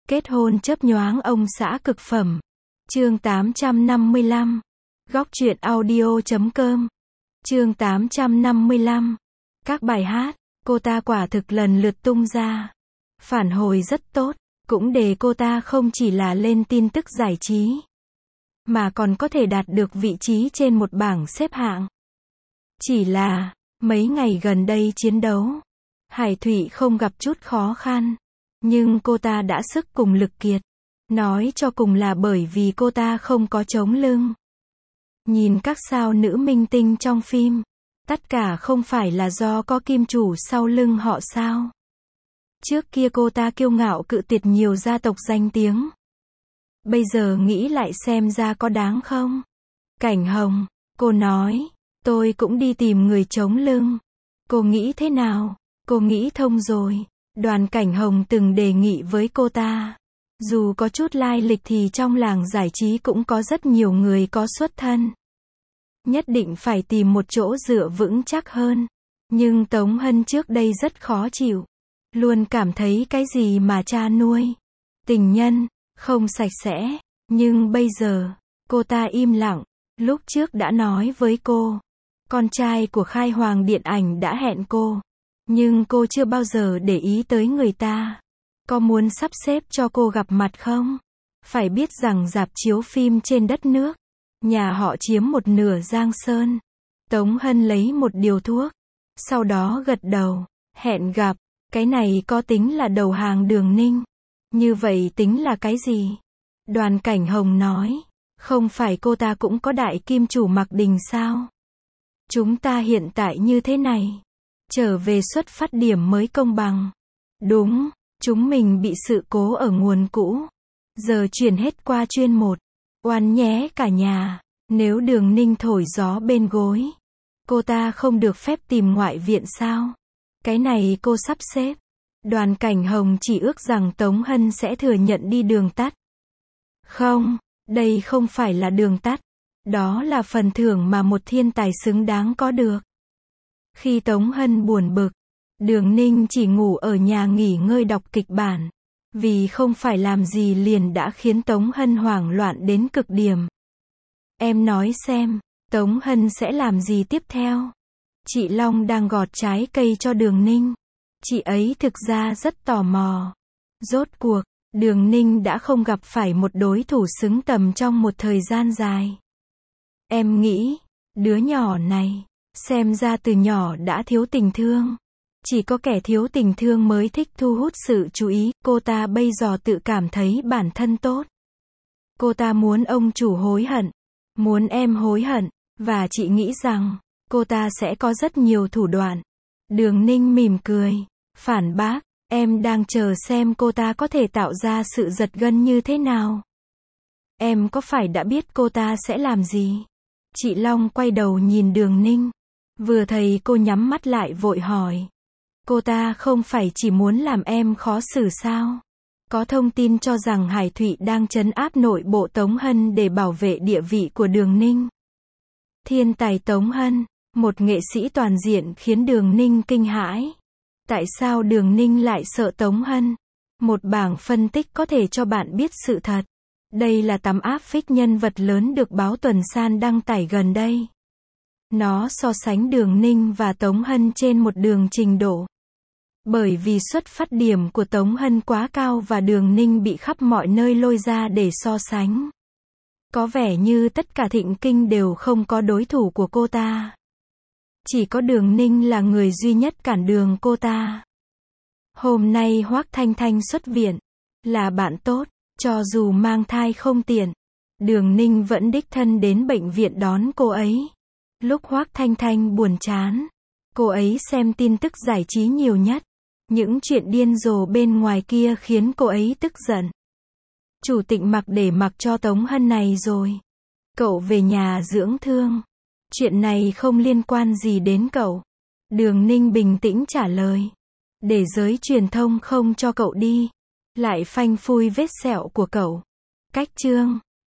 Kết hôn chớp nhoáng ông xã cực phẩm. Chương 855. Góc truyện audio.com. Chương 855. Các bài hát, cô ta quả thực lần lượt tung ra. Phản hồi rất tốt, cũng để cô ta không chỉ là lên tin tức giải trí, mà còn có thể đạt được vị trí trên một bảng xếp hạng. Chỉ là, mấy ngày gần đây chiến đấu, Hải Thụy không gặp chút khó khăn. Nhưng cô ta đã sức cùng lực kiệt. Nói cho cùng là bởi vì cô ta không có chống lưng. Nhìn các sao nữ minh tinh trong phim, tất cả không phải là do có kim chủ sau lưng họ sao. Trước kia cô ta kiêu ngạo cự tuyệt nhiều gia tộc danh tiếng. Bây giờ nghĩ lại xem ra có đáng không? Cảnh Hồng, cô nói, tôi cũng đi tìm người chống lưng. Cô nghĩ thế nào? Cô nghĩ thông rồi. Đoàn Cảnh Hồng từng đề nghị với cô ta. Dù có chút lai lịch thì trong làng giải trí cũng có rất nhiều người có xuất thân. Nhất định phải tìm một chỗ dựa vững chắc hơn. Nhưng Tống Hân trước đây rất khó chịu. Luôn cảm thấy cái gì mà cha nuôi, tình nhân, không sạch sẽ. Nhưng bây giờ, cô ta im lặng. Lúc trước đã nói với cô, con trai của Khai Hoàng Điện Ảnh đã hẹn cô. Nhưng cô chưa bao giờ để ý tới người ta. Có muốn sắp xếp cho cô gặp mặt không? Phải biết rằng rạp chiếu phim trên đất nước, nhà họ chiếm một nửa Giang Sơn. Tống Hân lấy một điều thuốc, sau đó gật đầu, hẹn gặp. Cái này có tính là đầu hàng Đường Ninh? Như vậy tính là cái gì? Đoàn Cảnh Hồng nói, không phải cô ta cũng có đại kim chủ Mạc Đình sao? Chúng ta hiện tại như thế này, trở về xuất phát điểm mới công bằng. Đúng, chúng mình bị sự cố ở nguồn cũ. Giờ chuyển hết qua chuyên một. Oan nhé cả nhà. Nếu Đường Ninh thổi gió bên gối, cô ta không được phép tìm ngoại viện sao? Cái này cô sắp xếp. Đoàn Cảnh Hồng chỉ ước rằng Tống Hân sẽ thừa nhận đi đường tắt. Không, đây không phải là đường tắt. Đó là phần thưởng mà một thiên tài xứng đáng có được. Khi Tống Hân buồn bực, Đường Ninh chỉ ngủ ở nhà nghỉ ngơi đọc kịch bản. Vì không phải làm gì liền đã khiến Tống Hân hoảng loạn đến cực điểm. Em nói xem, Tống Hân sẽ làm gì tiếp theo? Chị Long đang gọt trái cây cho Đường Ninh. Chị ấy thực ra rất tò mò. Rốt cuộc, Đường Ninh đã không gặp phải một đối thủ xứng tầm trong một thời gian dài. Em nghĩ, đứa nhỏ này, xem ra từ nhỏ đã thiếu tình thương. Chỉ có kẻ thiếu tình thương mới thích thu hút sự chú ý. Cô ta bây giờ tự cảm thấy bản thân tốt. Cô ta muốn ông chủ hối hận. Muốn em hối hận. Và chị nghĩ rằng, cô ta sẽ có rất nhiều thủ đoạn. Đường Ninh mỉm cười, phản bác, em đang chờ xem cô ta có thể tạo ra sự giật gân như thế nào. Em có phải đã biết cô ta sẽ làm gì? Chị Long quay đầu nhìn Đường Ninh. Vừa thấy cô nhắm mắt lại vội hỏi. Cô ta không phải chỉ muốn làm em khó xử sao? Có thông tin cho rằng Hải Thụy đang trấn áp nội bộ Tống Hân để bảo vệ địa vị của Đường Ninh. Thiên tài Tống Hân, một nghệ sĩ toàn diện khiến Đường Ninh kinh hãi. Tại sao Đường Ninh lại sợ Tống Hân? Một bảng phân tích có thể cho bạn biết sự thật. Đây là tấm áp phích nhân vật lớn được báo Tuần San đăng tải gần đây. Nó so sánh Đường Ninh và Tống Hân trên một đường trình độ. Bởi vì xuất phát điểm của Tống Hân quá cao và Đường Ninh bị khắp mọi nơi lôi ra để so sánh. Có vẻ như tất cả thịnh kinh đều không có đối thủ của cô ta. Chỉ có Đường Ninh là người duy nhất cản đường cô ta. Hôm nay Hoác Thanh Thanh xuất viện. Là bạn tốt, cho dù mang thai không tiện. Đường Ninh vẫn đích thân đến bệnh viện đón cô ấy. Lúc Hoác Thanh Thanh buồn chán, cô ấy xem tin tức giải trí nhiều nhất. Những chuyện điên rồ bên ngoài kia khiến cô ấy tức giận. Chủ tịch Mạc để mặc cho Tống Hân này rồi. Cậu về nhà dưỡng thương. Chuyện này không liên quan gì đến cậu. Đường Ninh bình tĩnh trả lời. Để giới truyền thông không cho cậu đi. Lại phanh phui vết sẹo của cậu. Cách chương.